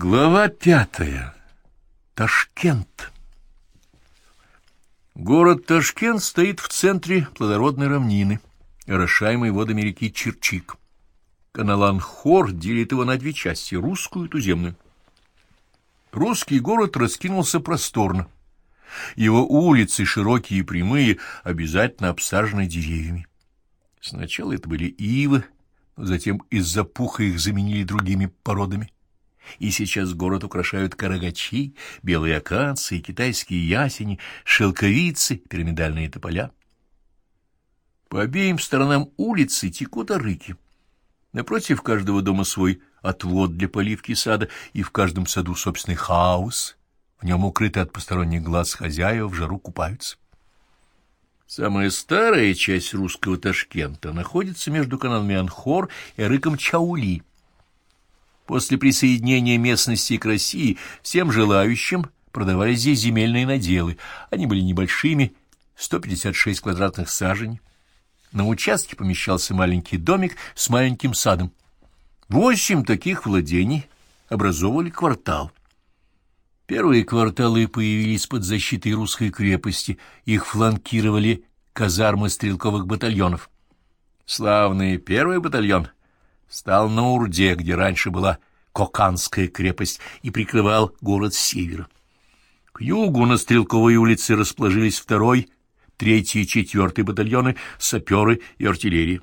Глава 5. Ташкент. Город Ташкент стоит в центре плодородной равнины, орошаемой водами реки Черчик. Канал Анхор делит его на две части — русскую и туземную. Русский город раскинулся просторно. Его улицы, широкие и прямые, обязательно обсажены деревьями. Сначала это были ивы, но затем из-за пуха их заменили другими породами. И сейчас город украшают карагачи, белые акации, китайские ясени, шелковицы, пирамидальные тополя. По обеим сторонам улицы текут арыки. Напротив каждого дома свой отвод для поливки сада, и в каждом саду собственный хаус. В нем, укрыты от посторонних глаз хозяева, в жару купаются. Самая старая часть русского Ташкента находится между каналами Анхор и арыком Чаули. После присоединения местности к России всем желающим продавались здесь земельные наделы. Они были небольшими, 156 квадратных саженей. На участке помещался маленький домик с маленьким садом. 8 таких владений образовывали квартал. Первые кварталы появились под защитой русской крепости, их фланкировали казармы стрелковых батальонов. Славный первый батальон стал на Урде, где раньше была Коканская крепость, и прикрывал город с севера. К югу на Стрелковой улице расположились 2-й, 3-й и 4-й батальоны, саперы и артиллерия.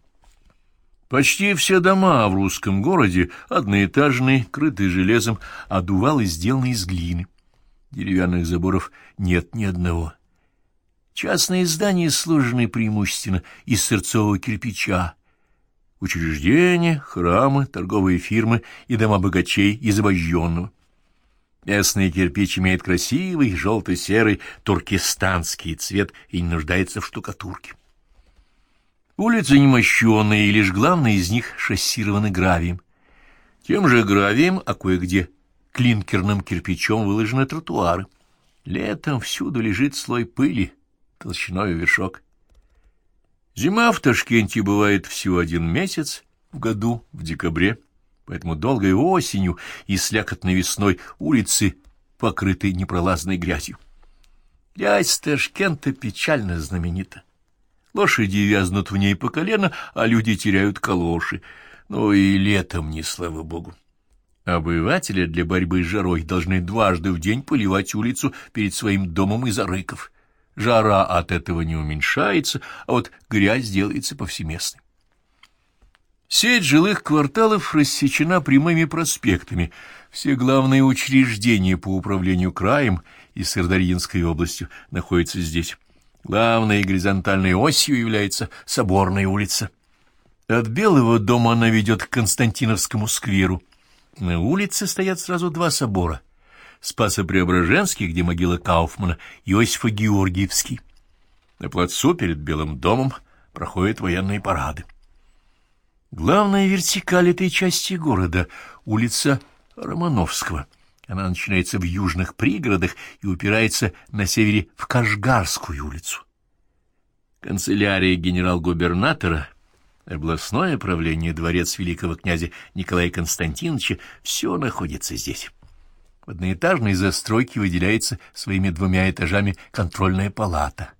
Почти все дома в русском городе одноэтажные, крытые железом, а дувалы сделаны из глины. Деревянных заборов нет ни одного. Частные здания сложены преимущественно из сырцового кирпича. Учреждения, храмы, торговые фирмы и дома богачей из обожженного. Местный кирпич имеет красивый желто-серый туркестанский цвет и не нуждается в штукатурке. Улицы немощенные, и лишь главные из них шоссированы гравием. Тем же гравием, а кое-где клинкерным кирпичом выложены тротуары. Летом всюду лежит слой пыли, толщиной в вершок. Зима в Ташкенте бывает всего 1 месяц в году, в декабре, поэтому долгой осенью и слякотной весной улицы покрыты непролазной грязью. Грязь Ташкента печально знаменита. Лошади вязнут в ней по колено, а люди теряют калоши. Но и летом не слава богу. Обыватели для борьбы с жарой должны дважды в день поливать улицу перед своим домом из арыков. Жара от этого не уменьшается, а вот грязь делается повсеместной. Сеть жилых кварталов рассечена прямыми проспектами. Все главные учреждения по управлению краем и Сырдарьинской областью находятся здесь. Главной горизонтальной осью является Соборная улица. От Белого дома она ведет к Константиновскому скверу. На улице стоят сразу 2 собора: Спасо-Преображенский, где могила Кауфмана, и Иосифо-Георгиевский. На плацу перед Белым домом проходят военные парады. Главная вертикаль этой части города — улица Романовского. Она начинается в южных пригородах и упирается на севере в Кашгарскую улицу. Канцелярия генерал-губернатора, областное правление, дворец великого князя Николая Константиновича — все находится здесь. В одноэтажной застройке выделяется своими 2 этажами контрольная палата.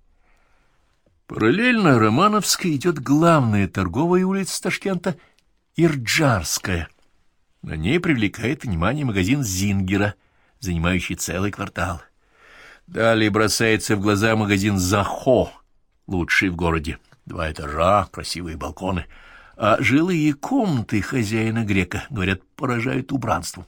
Параллельно Романовской идет главная торговая улица Ташкента — Ирджарская. На ней привлекает внимание магазин Зингера, занимающий целый квартал. Далее бросается в глаза магазин Захо, лучший в городе. 2 этажа, красивые балконы. А жилые комнаты хозяина грека, говорят, поражают убранством.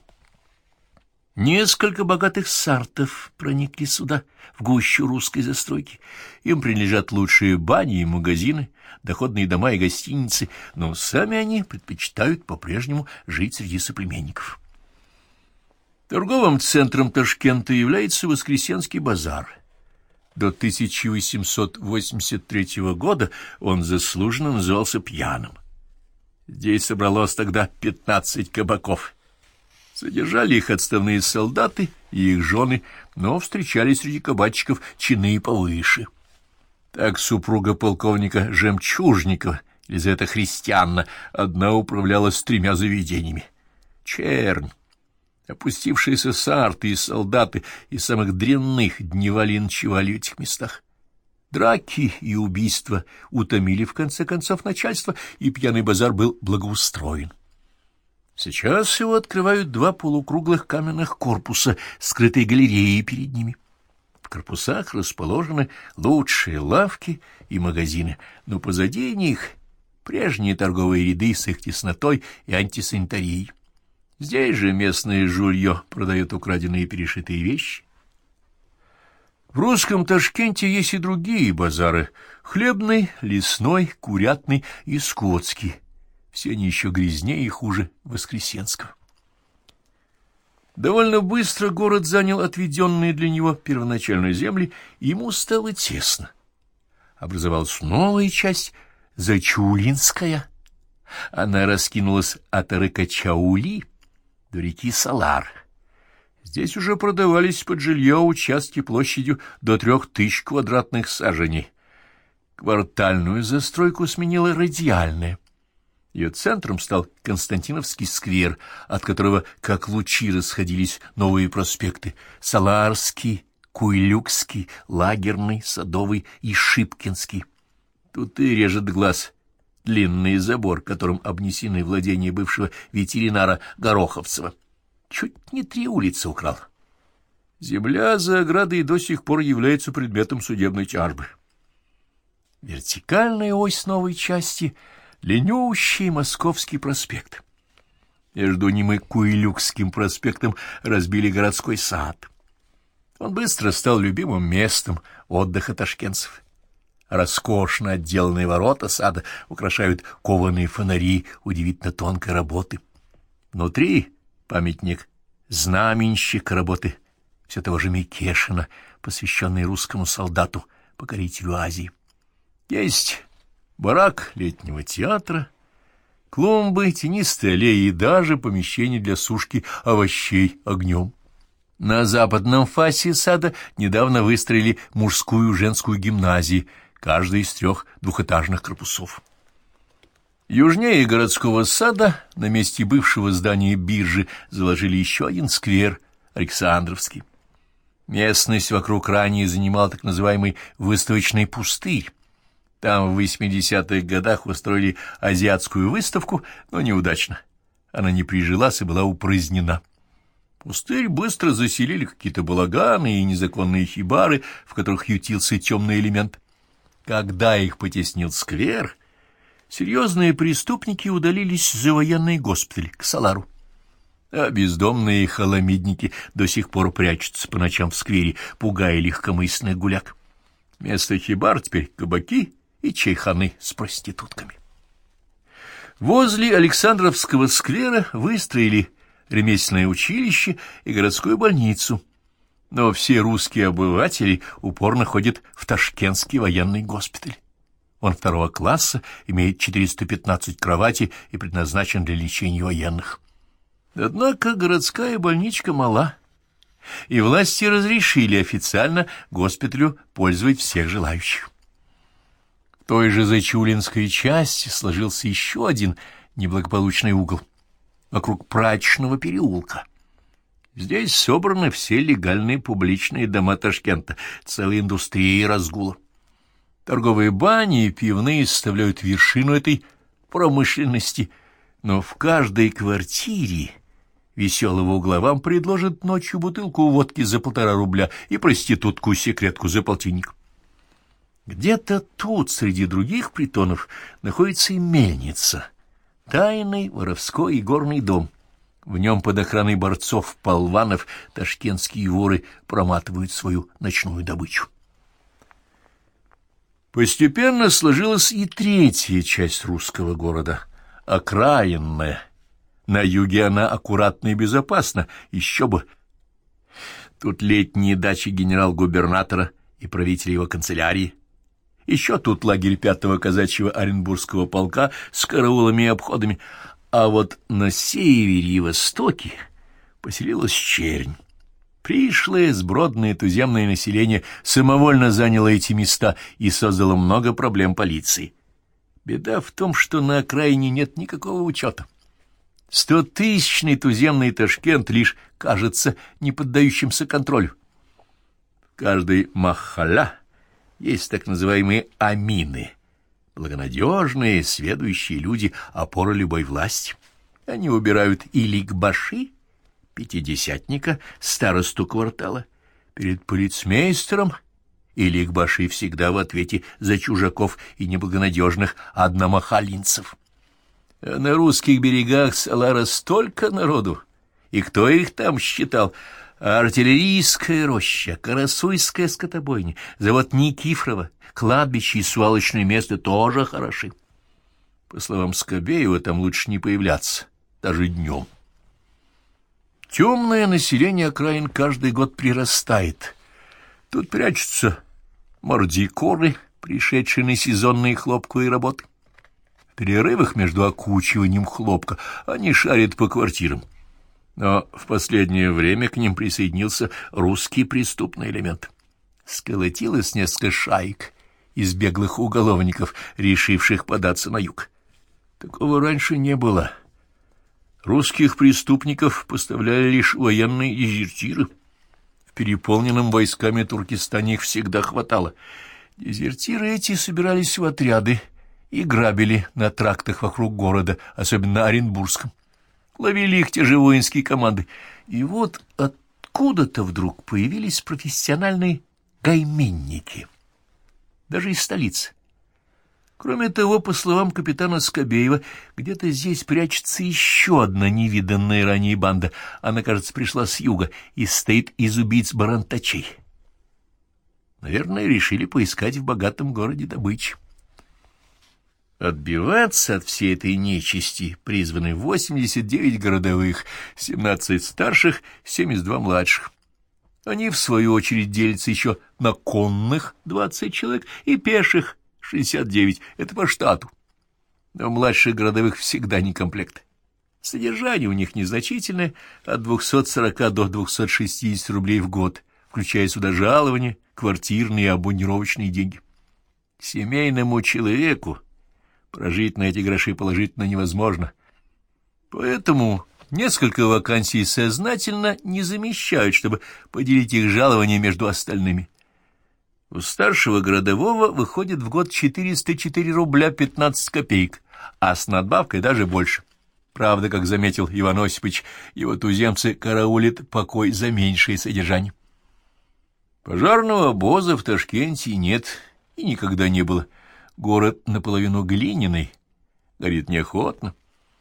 Несколько богатых сартов проникли сюда, в гущу русской застройки. Им принадлежат лучшие бани и магазины, доходные дома и гостиницы, но сами они предпочитают по-прежнему жить среди соплеменников. Торговым центром Ташкента является Воскресенский базар. До 1883 года он заслуженно назывался Пьяным. Здесь собралось тогда 15 кабаков. Содержали их отставные солдаты и их жены, но встречались среди кабачиков чины повыше. Так супруга полковника Жемчужникова, Елизавета Христианна, одна управлялась 3 заведениями. Чернь. Опустившиеся сарты и солдаты из самых дрянных дневали и ночевали в этих местах. Драки и убийства утомили в конце концов начальство, и пьяный базар был благоустроен. Сейчас его открывают два полукруглых каменных корпуса, скрытые галереей перед ними. В корпусах расположены лучшие лавки и магазины, но позади них прежние торговые ряды с их теснотой и антисанитарией. Здесь же местное жулье продает украденные и перешитые вещи. В русском Ташкенте есть и другие базары — хлебный, лесной, курятный и скотский. Все они еще грязнее и хуже Воскресенского. Довольно быстро город занял отведенные для него первоначальные земли, и ему стало тесно. Образовалась новая часть — Зачулинская. Она раскинулась от Рыкачаули до реки Салар. Здесь уже продавались под жилье участки площадью до 3000 квадратных саженей. Квартальную застройку сменила радиальная. Ее центром стал Константиновский сквер, от которого, как лучи, расходились новые проспекты — Саларский, Куйлюкский, Лагерный, Садовый и Шипкинский. Тут и режет глаз длинный забор, которым обнесены владения бывшего ветеринара Гороховцева. Чуть не 3 улицы украл. Земля за оградой до сих пор является предметом судебной тяжбы. Вертикальная ось новой части — длиннющий Московский проспект. Между ним и Куйлюкским проспектом разбили городской сад. Он быстро стал любимым местом отдыха ташкентцев. Роскошно отделанные ворота сада украшают кованые фонари удивительно тонкой работы. Внутри памятник знаменщика работы все того же Микешина, посвященный русскому солдату, покорителю Азии. Есть барак летнего театра, клумбы, тенистые аллеи и даже помещение для сушки овощей огнем. На западном фасе сада недавно выстроили мужскую и женскую гимназии, каждый из 3 двухэтажных корпусов. Южнее городского сада, на месте бывшего здания биржи, заложили еще один сквер, Александровский. Местность вокруг ранее занимал так называемый выставочный пустырь. Там в 80-х годах устроили азиатскую выставку, но неудачно. Она не прижилась и была упразднена. Пустырь быстро заселили какие-то балаганы и незаконные хибары, в которых ютился темный элемент. Когда их потеснил сквер, серьезные преступники удалились за военный госпиталь к Салару. А бездомные халамидники до сих пор прячутся по ночам в сквере, пугая легкомысленных гуляк. Вместо хибар теперь кабаки и чайханы с проститутками. Возле Александровского сквера выстроили ремесленное училище и городскую больницу. Но все русские обыватели упорно ходят в Ташкентский военный госпиталь. Он 2 класса, имеет 415 кроватей и предназначен для лечения военных. Однако городская больничка мала, и власти разрешили официально госпиталю пользовать всех желающих. В той же Зачулинской части сложился еще один неблагополучный угол вокруг Прачечного переулка. Здесь собраны все легальные публичные дома Ташкента, целая индустрия разгула. Торговые бани и пивные составляют вершину этой промышленности, но в каждой квартире веселого угла вам предложат ночью бутылку водки за 1,5 рубля и проститутку-секретку за полтинник. Где-то тут, среди других притонов, находится и мельница, тайный воровской и горный дом. В нем под охраной борцов-полванов ташкентские воры проматывают свою ночную добычу. Постепенно сложилась и 3-я часть русского города — окраинная. На юге она аккуратна и безопасна, еще бы. Тут летние дачи генерал-губернатора и правителя его канцелярии. Еще тут лагерь 5-го казачьего Оренбургского полка с караулами и обходами. А вот на севере и востоке поселилась чернь. Пришлое сбродное туземное население самовольно заняло эти места и создало много проблем полиции. Беда в том, что на окраине нет никакого учета. 100-тысячный туземный Ташкент лишь кажется не поддающимся контролю. В каждой махалля есть так называемые амины, благонадежные, сведущие люди, опора любой власти. Они убирают иликбаши, пятидесятника, старосту квартала. Перед полицмейстером иликбаши всегда в ответе за чужаков и неблагонадежных одномахалинцев. А на русских берегах Салара столько народу, и кто их там считал? Артиллерийская роща, Карасуйская скотобойня, завод Никифорова, кладбище и свалочное место тоже хороши. По словам Скобеева, там лучше не появляться, даже днем. Темное население окраин каждый год прирастает. Тут прячутся мордикоры, пришедшие на сезонные хлопковые работы. В перерывах между окучиванием хлопка они шарят по квартирам. Но в последнее время к ним присоединился русский преступный элемент. Сколотилось несколько шаек из беглых уголовников, решивших податься на юг. Такого раньше не было. Русских преступников поставляли лишь военные дезертиры. В переполненном войсками Туркестане их всегда хватало. Дезертиры эти собирались в отряды и грабили на трактах вокруг города, особенно на Оренбургском. Ловили их те же воинские команды. И вот откуда-то вдруг появились профессиональные гайменники. Даже из столицы. Кроме того, по словам капитана Скобеева, где-то здесь прячется еще одна невиданная ранее банда. Она, кажется, пришла с юга и состоит из убийц-барантачей. Наверное, решили поискать в богатом городе добычи. Отбиваться от всей этой нечисти призваны 89 городовых, 17 старших, 72 младших. Они, в свою очередь, делятся еще на конных 20 человек и пеших 69, это по штату. Но младших городовых всегда не комплект. Содержание у них незначительное, от 240 до 260 рублей в год, включая сюда жалования, квартирные и абонировочные деньги. Семейному человеку прожить на эти гроши положительно невозможно. Поэтому несколько вакансий сознательно не замещают, чтобы поделить их жалования между остальными. У старшего городового выходит в год 404 рубля 15 копеек, а с надбавкой даже больше. Правда, как заметил Иван Осипович, его туземцы караулят покой за меньшее содержание. Пожарного обоза в Ташкенте нет и никогда не было. Город наполовину глиняный, горит неохотно.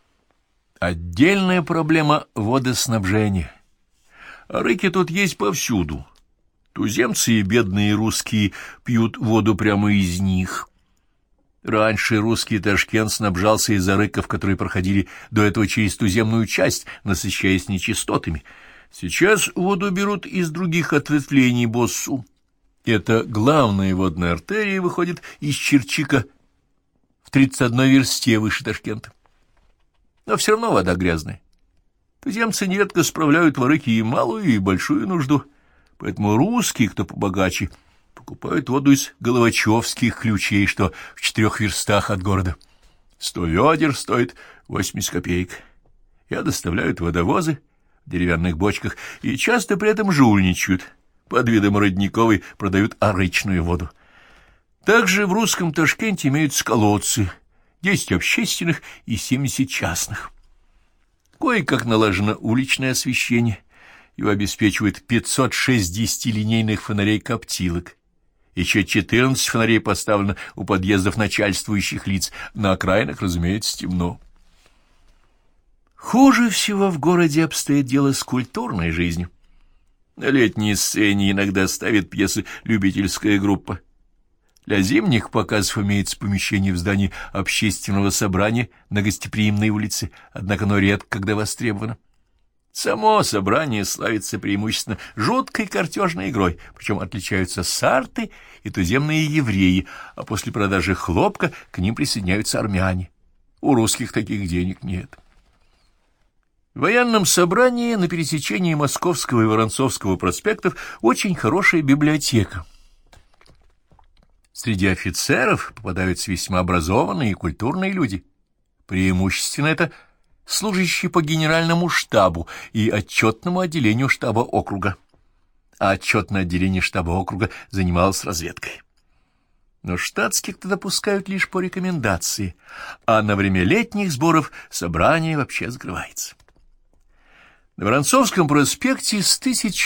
Отдельная проблема — водоснабжения. Арыки тут есть повсюду. Туземцы и бедные русские пьют воду прямо из них. Раньше русский Ташкент снабжался из арыков, которые проходили до этого через туземную часть, насыщаясь нечистотами. Сейчас воду берут из других ответвлений Боссу. Эта главная водная артерия выходит из Черчика в 31 версте выше Ташкента. Но все равно вода грязная. Туземцы нередко справляют в арыке и малую, и большую нужду. Поэтому русские, кто побогаче, покупают воду из головачевских ключей, что в 4 верстах от города. 100 ведер стоит 80 копеек. Я доставляют водовозы в деревянных бочках и часто при этом жульничают. Под видом родниковой продают арычную воду. Также в русском Ташкенте имеются колодцы, 10 общественных и 70 частных. Кое-как налажено уличное освещение. Его обеспечивает 506 10-линейных фонарей-коптилок. Еще 14 фонарей поставлено у подъездов начальствующих лиц. На окраинах, разумеется, темно. Хуже всего в городе обстоит дело с культурной жизнью. На летней сцене иногда ставит пьесы любительская группа. Для зимних показов имеется помещение в здании общественного собрания на Гостеприимной улице, однако оно редко когда востребовано. Само собрание славится преимущественно жуткой картежной игрой, причем отличаются сарты и туземные евреи, а после продажи хлопка к ним присоединяются армяне. У русских таких денег нет. В военном собрании на пересечении Московского и Воронцовского проспектов очень хорошая библиотека. Среди офицеров попадаются весьма образованные и культурные люди. Преимущественно это служащий по генеральному штабу и отчетному отделению штаба округа. А отчетное отделение штаба округа занималось разведкой. Но штатских-то допускают лишь по рекомендации, а на время летних сборов собрание вообще закрывается. На Воронцовском проспекте с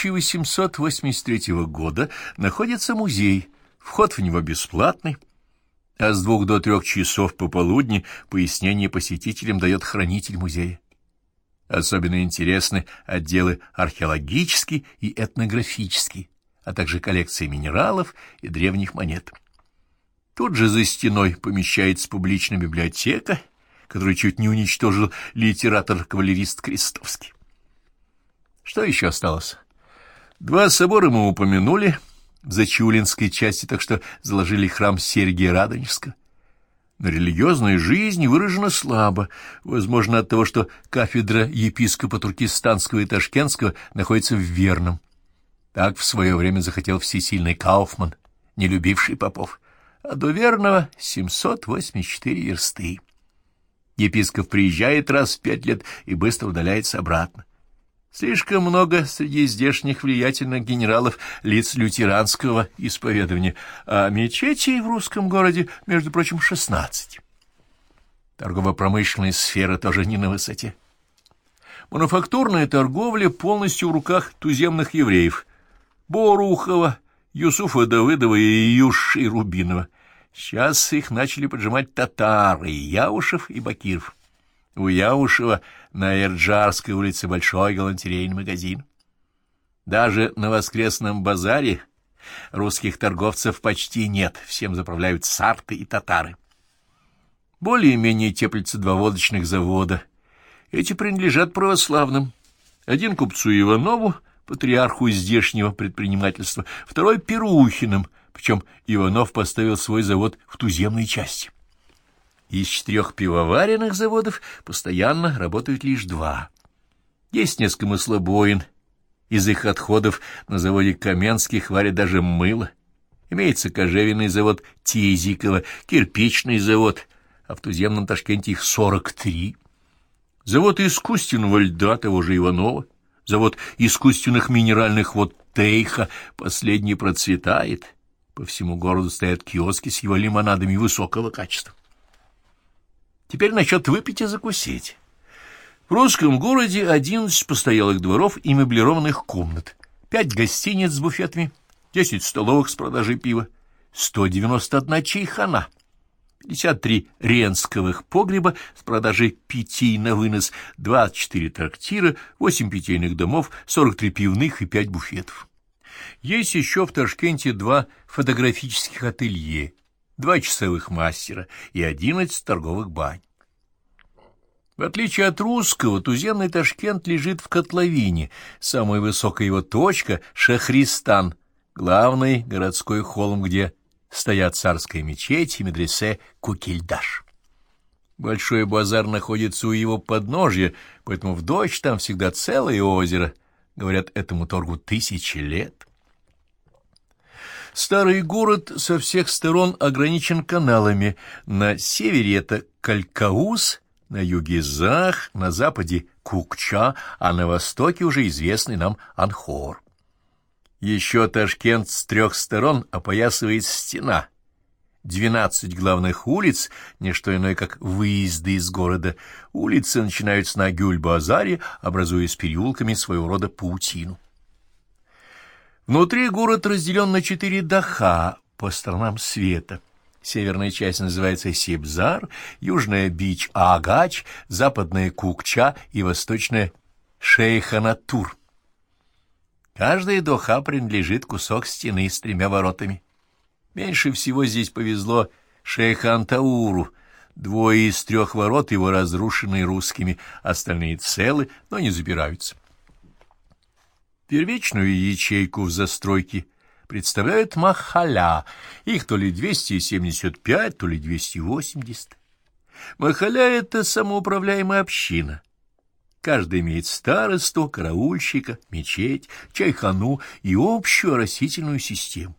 1883 года находится музей, вход в него бесплатный, а с 2 до 3 часов пополудни пояснение посетителям дает хранитель музея. Особенно интересны отделы археологический и этнографический, а также коллекции минералов и древних монет. Тут же за стеной помещается публичная библиотека, которую чуть не уничтожил литератор-кавалерист Крестовский. Что еще осталось? 2 собора мы упомянули в Зачулинской части, так что заложили храм Сергия Радонежского. Но религиозная жизнь выражена слабо, возможно, от того, что кафедра епископа Туркестанского и Ташкентского находится в Верном. Так в свое время захотел всесильный Кауфман, не любивший попов. А до Верного 784 версты. Епископ приезжает раз в 5 лет и быстро удаляется обратно. Слишком много среди здешних влиятельных генералов лиц лютеранского исповедования, а мечетей в русском городе, между прочим, 16. Торгово-промышленная сфера тоже не на высоте. Мануфактурная торговля полностью в руках туземных евреев — Борухова, Юсуфа Давыдова и Юши Рубинова. Сейчас их начали поджимать татары, Яушев и Бакиров. У Яушева на Эрджарской улице большой галантерейный магазин. Даже на воскресном базаре русских торговцев почти нет, всем заправляют сарты и татары. Более-менее теплятся 2 водочных завода. Эти принадлежат православным. Один купцу Иванову, патриарху здешнего предпринимательства, второй Перухиным, причем Иванов поставил свой завод в туземной части. Из 4 пивоваренных заводов постоянно работают лишь 2. Есть несколько маслобоин. Из их отходов на заводе Каменских варят даже мыло. Имеется кожевенный завод Тизикова, кирпичный завод, а в туземном Ташкенте их 43. Завод искусственного льда того же Иванова, завод искусственных минеральных вод Тейха, последний процветает. По всему городу стоят киоски с его лимонадами высокого качества. Теперь насчет выпить и закусить. В русском городе 11 постоялых дворов и меблированных комнат, 5 гостиниц с буфетами, 10 столовых с продажей пива, 191 чайхана, 53 ренсковых погреба с продажей питий на вынос, 24 трактира, 8 питейных домов, 43 пивных и 5 буфетов. Есть еще в Ташкенте 2 фотографических ателье, 2 часовых мастера и 11 торговых бань. В отличие от русского, туземный Ташкент лежит в котловине, самая высокая его точка — Шахристан, главный городской холм, где стоят царская мечеть и медресе Кукильдаш. Большой базар находится у его подножья, поэтому в дождь там всегда целое озеро. Говорят, этому торгу 1000 лет. Старый город со всех сторон ограничен каналами. На севере это Калькаус, на юге Зах, на западе Кукча, а на востоке уже известный нам Анхор. Еще Ташкент с 3 сторон опоясывает стена. 12 главных улиц, не что иное, как выезды из города. Улицы начинаются на Гюль-базаре, образуясь переулками своего рода паутину. Внутри город разделен на 4 даха по сторонам света. Северная часть называется Себзар, южная — Бич-Агач, западная — Кукча и восточная — Шейханатур. Каждая доха принадлежит кусок стены с 3 воротами. Меньше всего здесь повезло Шейхан-Тауру. 2 из 3 ворот его разрушены русскими, остальные целы, но не запираются. Первичную ячейку в застройке представляют махаля, их то ли 275, то ли 280. Махаля — это самоуправляемая община. Каждый имеет старосту, караульщика, мечеть, чайхану и общую оросительную систему.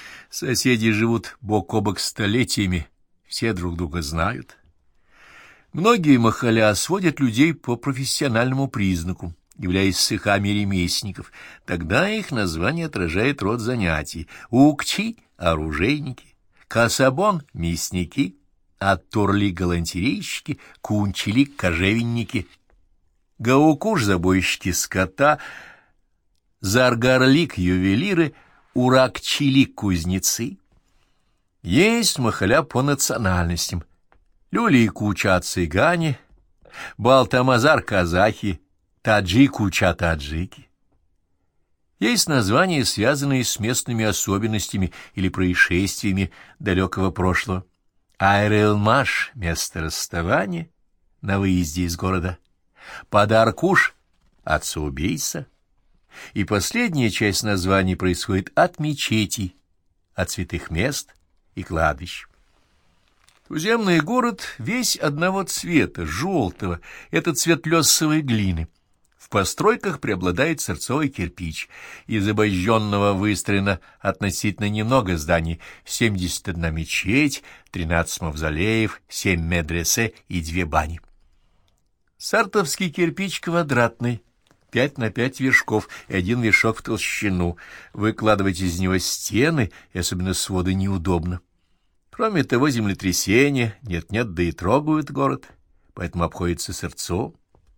Соседи живут бок о бок столетиями, все друг друга знают. Многие махалля сводят людей по профессиональному признаку, являясь цехами ремесленников. Тогда их название отражает род занятий. Укчи — оружейники, касабон — мясники, аттурли — галантерейщики, кунчили — кожевенники, гаукуш — забойщики скота, заргарлик — ювелиры, уракчили — кузнецы. Есть махалля по национальностям. Люли-куча — цыгане, балтамазар — казахи, таджи-куча — таджики. Есть названия, связанные с местными особенностями или происшествиями далекого прошлого. Айрелмаш — место расставания на выезде из города. Падаркуш — отца-убийца. И последняя часть названий происходит от мечетей, от святых мест и кладбищ. Туземный город весь одного цвета, желтого, это цвет лесовой глины. В постройках преобладает сырцовый кирпич. Из обожженного выстроено относительно немного зданий: 71 мечеть, 13 мавзолеев, 7 медресе и 2 бани. Сартовский кирпич квадратный, 5 на 5 вершков и 1 вершок в толщину. Выкладывать из него стены, и особенно своды, неудобно. Кроме того, землетрясения нет-нет, да и трогают город, поэтому обходится сырцом.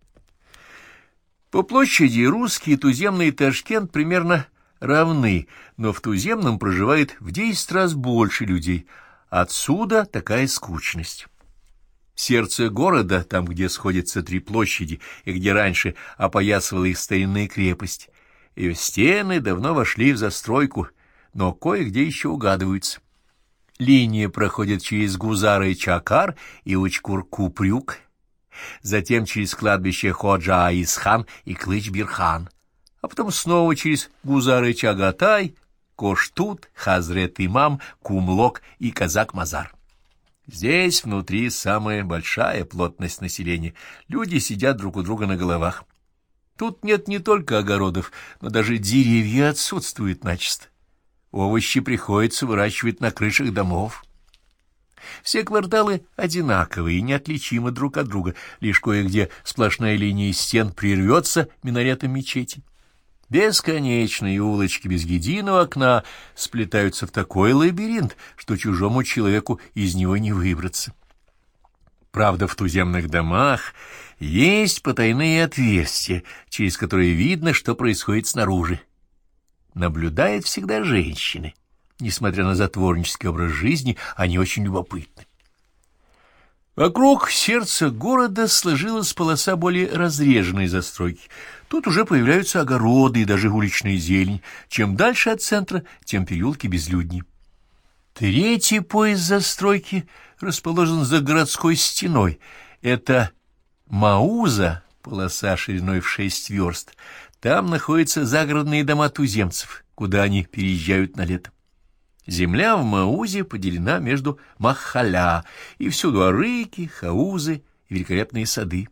По площади русский и туземный Ташкент примерно равны, но в туземном проживает в 10 раз больше людей. Отсюда такая скучность. В сердце города, там, где сходятся 3 площади и где раньше опоясывала их старинная крепость, ее стены давно вошли в застройку, но кое-где еще угадываются. Линия проходит через Гузары-Чакар и Учкур-Купрюк, затем через кладбище Ходжа-Аисхан и Клыч-Бирхан, а потом снова через Гузары-Чагатай, Коштут, Хазрет-Имам, Кумлок и Казак-Мазар. Здесь внутри самая большая плотность населения. Люди сидят друг у друга на головах. Тут нет не только огородов, но даже деревья отсутствуют начисто. Овощи приходится выращивать на крышах домов. Все кварталы одинаковые и неотличимы друг от друга, лишь кое-где сплошная линия стен прервется минаретом мечети. Бесконечные улочки без единого окна сплетаются в такой лабиринт, что чужому человеку из него не выбраться. Правда, в туземных домах есть потайные отверстия, через которые видно, что происходит снаружи. Наблюдают всегда женщины. Несмотря на затворнический образ жизни, они очень любопытны. Вокруг сердца города сложилась полоса более разреженной застройки. Тут уже появляются огороды и даже уличная зелень. Чем дальше от центра, тем переулки безлюднее. Третий пояс застройки расположен за городской стеной. Это Мауза, полоса шириной в 6 верст. Там находятся загородные дома туземцев, куда они переезжают на лето. Земля в Маузе поделена между махалля, и всюду арыки, хаузы и великолепные сады.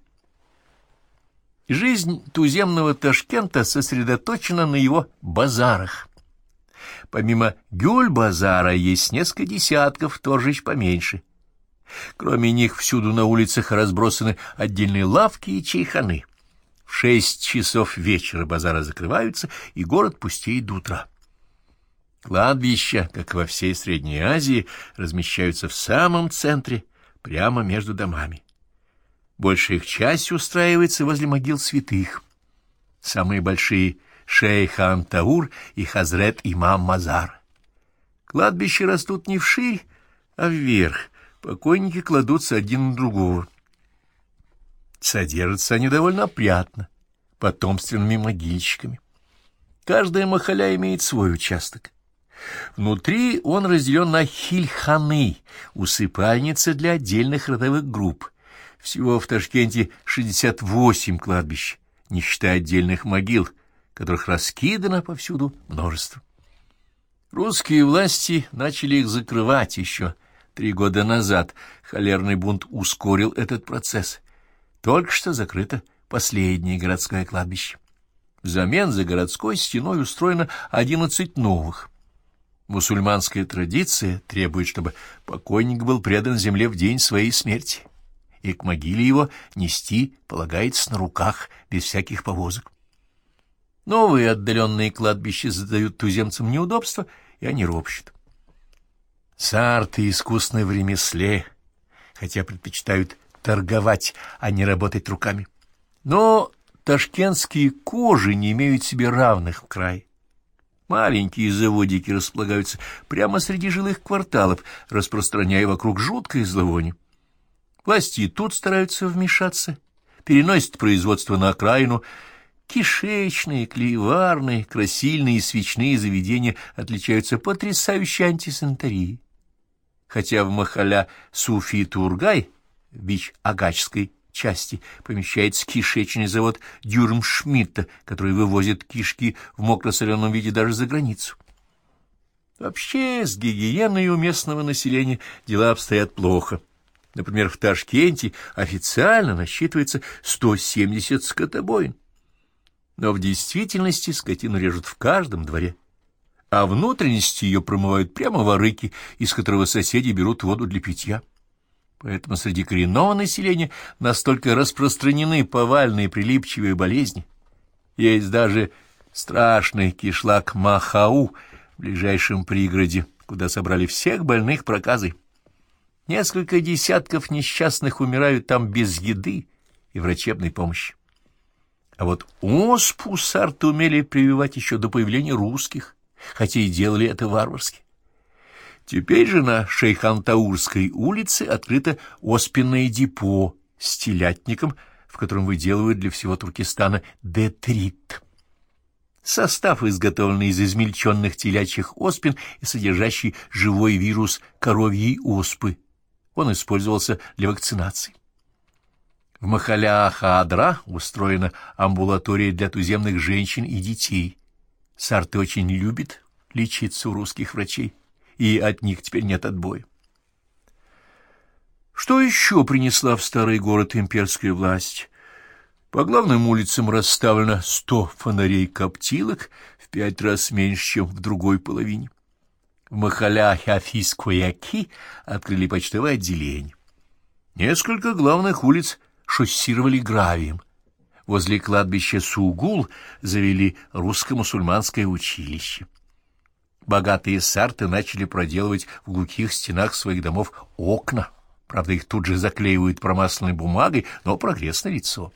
Жизнь туземного Ташкента сосредоточена на его базарах. Помимо Гюль-базара есть несколько десятков торжищ поменьше. Кроме них всюду на улицах разбросаны отдельные лавки и чайханы. В 6 часов вечера базары закрываются, и город пустеет до утра. Кладбища, как во всей Средней Азии, размещаются в самом центре, прямо между домами. Большая их часть устраивается возле могил святых. Самые большие — Шейх Ан-Таур и Хазрет-Имам Мазар. Кладбища растут не вширь, а вверх. Покойники кладутся один на другого. Содержатся они довольно опрятно, потомственными могильщиками. Каждая махалля имеет свой участок. Внутри он разделен на хильханы, усыпальницы для отдельных родовых групп. Всего в Ташкенте 68 кладбищ, не считая отдельных могил, которых раскидано повсюду множество. Русские власти начали их закрывать еще 3 года назад. Холерный бунт ускорил этот процесс. Только что закрыто последнее городское кладбище. Взамен за городской стеной устроено 11 новых. Мусульманская традиция требует, чтобы покойник был предан земле в день своей смерти. и к могиле его нести полагается на руках, без всяких повозок. Новые отдаленные кладбища задают туземцам неудобства, и они ропщут. Сарты искусны в ремесле, хотя предпочитают торговать, а не работать руками. Но ташкентские кожи не имеют себе равных в крае. Маленькие заводики располагаются прямо среди жилых кварталов, распространяя вокруг жуткое зловоние. Власти и тут стараются вмешаться, переносят производство на окраину. Кишечные, клееварные, красильные и свечные заведения отличаются потрясающей антисанитарией. Хотя в Махаля Суфи-Тургай, в Бич-Агачской части, помещается кишечный завод Дюрмшмидта, который вывозит кишки в мокро-соленом виде даже за границу. Вообще, с гигиеной у местного населения дела обстоят плохо. Например, в Ташкенте официально насчитывается 170 скотобоин. Но в действительности скотину режут в каждом дворе, а внутренности ее промывают прямо в арыке, из которого соседи берут воду для питья. Поэтому среди коренного населения настолько распространены повальные прилипчивые болезни. Есть даже страшный кишлак Махау в ближайшем пригороде, куда собрали всех больных проказой. Несколько десятков несчастных умирают там без еды и врачебной помощи. А вот оспу сарты умели прививать еще до появления русских, хотя и делали это варварски. Теперь же на Шейхантаурской улице открыто оспенное депо с телятником, в котором выделывают для всего Туркестана детрит. Состав изготовлен из измельченных телячьих оспин и содержащий живой вирус коровьей оспы. Он использовался для вакцинации. В Махаля-Хадра устроена амбулатория для туземных женщин и детей. Сарты очень любят лечиться у русских врачей, и от них теперь нет отбоя. Что еще принесла в старый город имперская власть? По главным улицам расставлено 100 фонарей-коптилок, в 5 раз меньше, чем в другой половине. В Махаля-Хафиз-Куяки открыли почтовое отделение. Несколько главных улиц шоссировали гравием. Возле кладбища Сугул завели русско-мусульманское училище. Богатые сарты начали проделывать в глухих стенах своих домов окна. Правда, их тут же заклеивают промасленной бумагой, но прогресс налицо.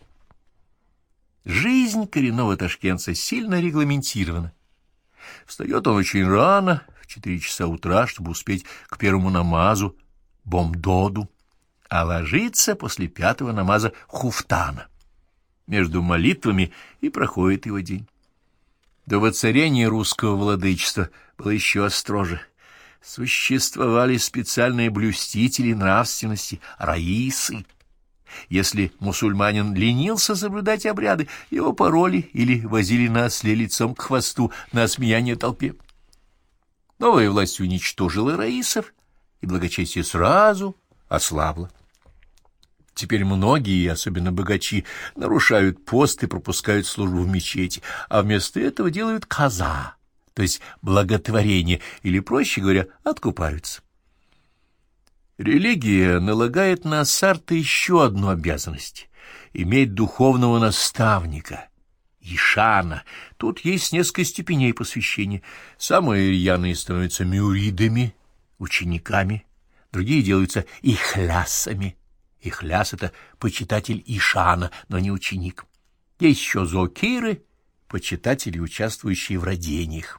Жизнь коренного ташкентца сильно регламентирована. Встает он очень рано, в 4 часа утра, чтобы успеть к первому намазу, бомдоду, а ложится после 5-го намаза хуфтана. Между молитвами и проходит его день. До воцарения русского владычества было еще строже. Существовали специальные блюстители нравственности, раисы. Если мусульманин ленился соблюдать обряды, его пороли или возили на осле лицом к хвосту на осмеяние толпе. Новая власть уничтожила раисов, и благочестие сразу ослабло. Теперь многие, особенно богачи, нарушают пост и пропускают службу в мечети, а вместо этого делают каза, то есть благотворение, или, проще говоря, откупаются. Религия налагает на сарты еще одну обязанность — иметь духовного наставника, ишана. Тут есть несколько степеней посвящения. Самые рьяные становятся мюридами, учениками, другие делаются ихлясами. Ихляс — это почитатель ишана, но не ученик. Есть еще зокиры, почитатели, участвующие в родениях.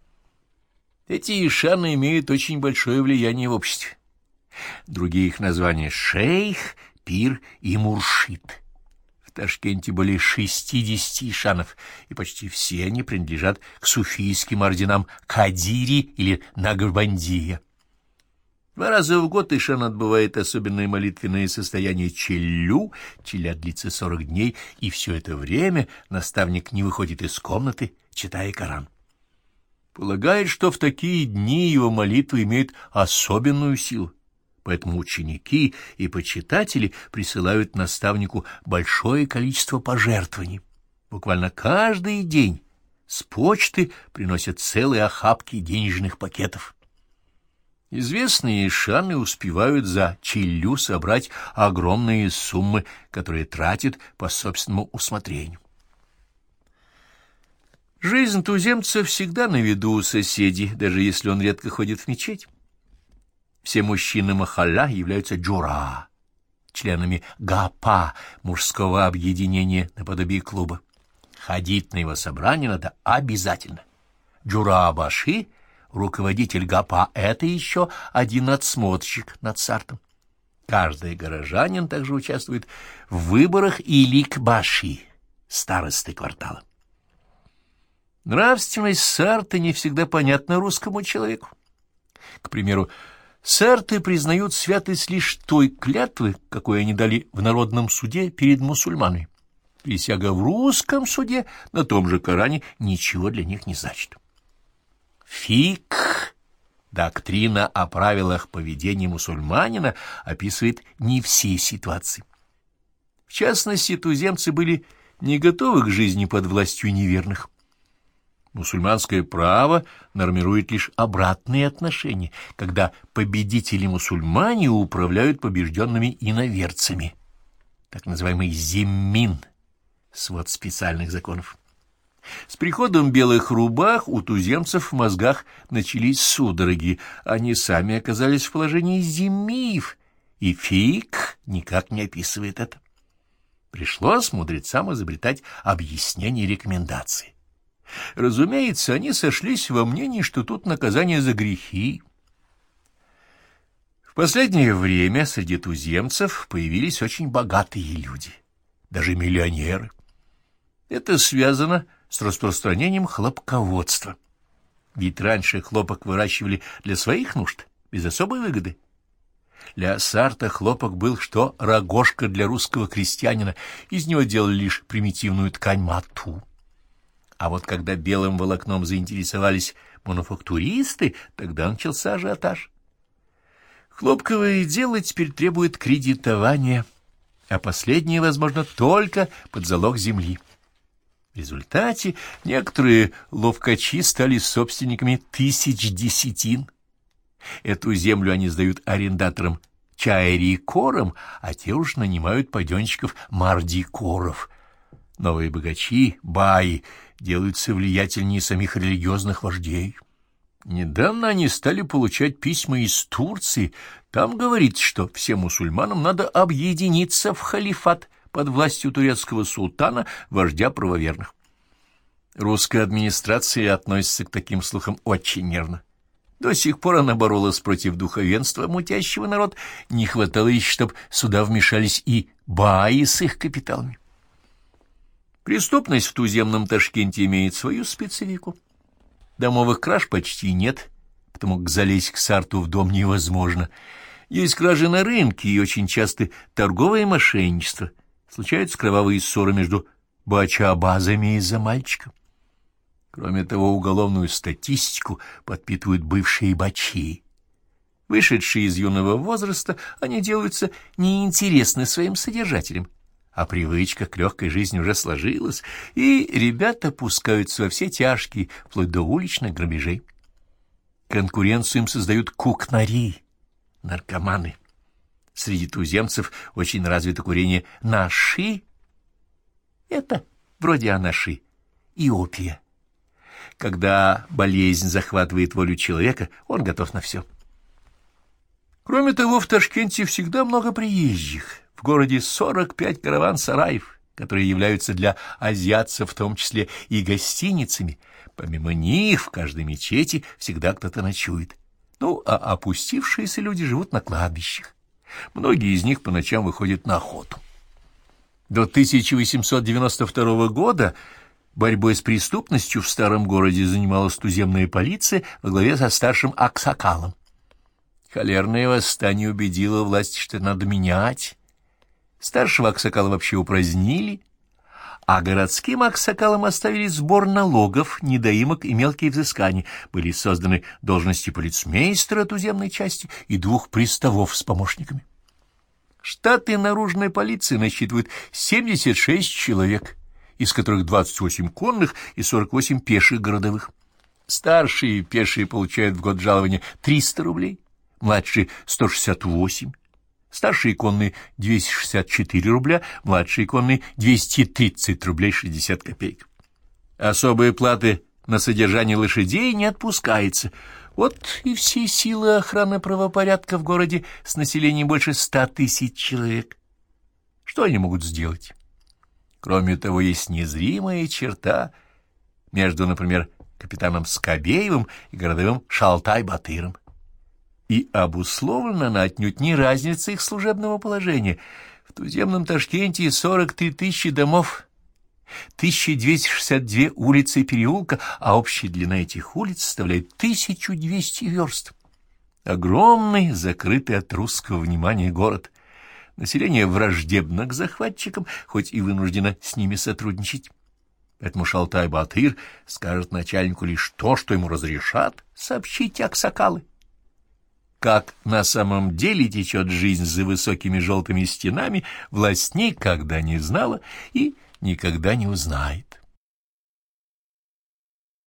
Эти ишаны имеют очень большое влияние в обществе. Другие их названия — шейх, пир и муршид. В Ташкенте более 60 ишанов, и почти все они принадлежат к суфийским орденам Кадири или Нагрбандия. 2 раза в год ишан отбывает особенное молитвенное состояние челлю, челя длится 40 дней, и все это время наставник не выходит из комнаты, читая Коран. Полагает, что в такие дни его молитвы имеют особенную силу, поэтому ученики и почитатели присылают наставнику большое количество пожертвований. Буквально каждый день с почты приносят целые охапки денежных пакетов. Известные шаны успевают за челю собрать огромные суммы, которые тратят по собственному усмотрению. Жизнь туземца всегда на виду у соседей, даже если он редко ходит в мечеть. Все мужчины махалля являются джура, членами гапа, мужского объединения наподобие клуба. Ходить на его собрание надо обязательно. Джура-баши, руководитель гапа, это еще один надсмотрщик над сартом. Каждый горожанин также участвует в выборах илик-баши, старосты квартала. Нравственность сарты не всегда понятна русскому человеку. К примеру, сарты признают святость лишь той клятвы, какой они дали в народном суде перед мусульманами. Присяга в русском суде на том же Коране ничего для них не значит. Фикх, доктрина о правилах поведения мусульманина, описывает не все ситуации. В частности, туземцы были не готовы к жизни под властью неверных. Мусульманское право нормирует лишь обратные отношения, когда победители-мусульмане управляют побежденными иноверцами, так называемый зиммин, свод специальных законов. С приходом белых рубах у туземцев в мозгах начались судороги, они сами оказались в положении зиммиев, и фикх никак не описывает это. Пришлось мудрецам изобретать объяснения и рекомендации. Разумеется, они сошлись во мнении, что тут наказание за грехи. В последнее время среди туземцев появились очень богатые люди, даже миллионеры. Это связано с распространением хлопководства. Ведь раньше хлопок выращивали для своих нужд, без особой выгоды. Для сарта хлопок был что рогожка для русского крестьянина, из него делали лишь примитивную ткань мату. А вот когда белым волокном заинтересовались мануфактуристы, тогда начался ажиотаж. Хлопковое дело теперь требует кредитования, а последнее возможно только под залог земли. В результате некоторые ловкачи стали собственниками тысяч десятин. Эту землю они сдают арендаторам чайрикорам, а те уж нанимают паденщиков мардикоров. Новые богачи, баи, делаются влиятельнее самих религиозных вождей. Недавно они стали получать письма из Турции. Там говорится, что всем мусульманам надо объединиться в халифат под властью турецкого султана, вождя правоверных. Русская администрация относится к таким слухам очень нервно. До сих пор она боролась против духовенства, мутящего народ. Не хватало еще, чтобы сюда вмешались и баи с их капиталами. Преступность в туземном Ташкенте имеет свою специфику. Домовых краж почти нет, потому как залезть к сарту в дом невозможно. Есть кражи на рынке и очень часто торговое мошенничество. Случаются кровавые ссоры между бачабазами из-за мальчика. Кроме того, уголовную статистику подпитывают бывшие бачи. Вышедшие из юного возраста, они делаются неинтересны своим содержателям. А привычка к легкой жизни уже сложилась, и ребята пускаются во все тяжкие, вплоть до уличных грабежей. Конкуренцию им создают кукнари, наркоманы. Среди туземцев очень развито курение наши. Это вроде анаши и опия. Когда болезнь захватывает волю человека, он готов на все. Кроме того, в Ташкенте всегда много приезжих. В городе 45 караван-сараев, которые являются для азиатцев в том числе и гостиницами. Помимо них в каждой мечети всегда кто-то ночует. Ну, а опустившиеся люди живут на кладбищах. Многие из них по ночам выходят на охоту. До 1892 года борьбой с преступностью в старом городе занималась туземная полиция во главе со старшим аксакалом. Холерное восстание убедило власть, что это надо менять. Старшего аксакала вообще упразднили, а городским аксакалам оставили сбор налогов, недоимок и мелкие взыскания. Были созданы должности полицмейстера туземной части и 2 приставов с помощниками. Штаты наружной полиции насчитывают 76 человек, из которых 28 конных и 48 пеших городовых. Старшие пешие получают в год жалование 300 рублей, младшие — 168, старшие конные — 264 рубля, младшие конные — 230 рублей 60 копеек. Особые платы на содержание лошадей не отпускается. Вот и все силы охраны правопорядка в городе с населением больше 100 тысяч человек. Что они могут сделать? Кроме того, есть незримая черта между, например, капитаном Скобеевым и городовым Шалтай-Батыром. И обусловлена она отнюдь не разницей их служебного положения. В туземном Ташкенте 43 тысячи домов, 1262 улицы и переулка, а общая длина этих улиц составляет 1200 верст. Огромный, закрытый от русского внимания город. Население враждебно к захватчикам, хоть и вынуждено с ними сотрудничать. Поэтому Шалтай-Батыр скажет начальнику лишь то, что ему разрешат сообщить аксакалы. Как на самом деле течет жизнь за высокими желтыми стенами, власть никогда не знала и никогда не узнает.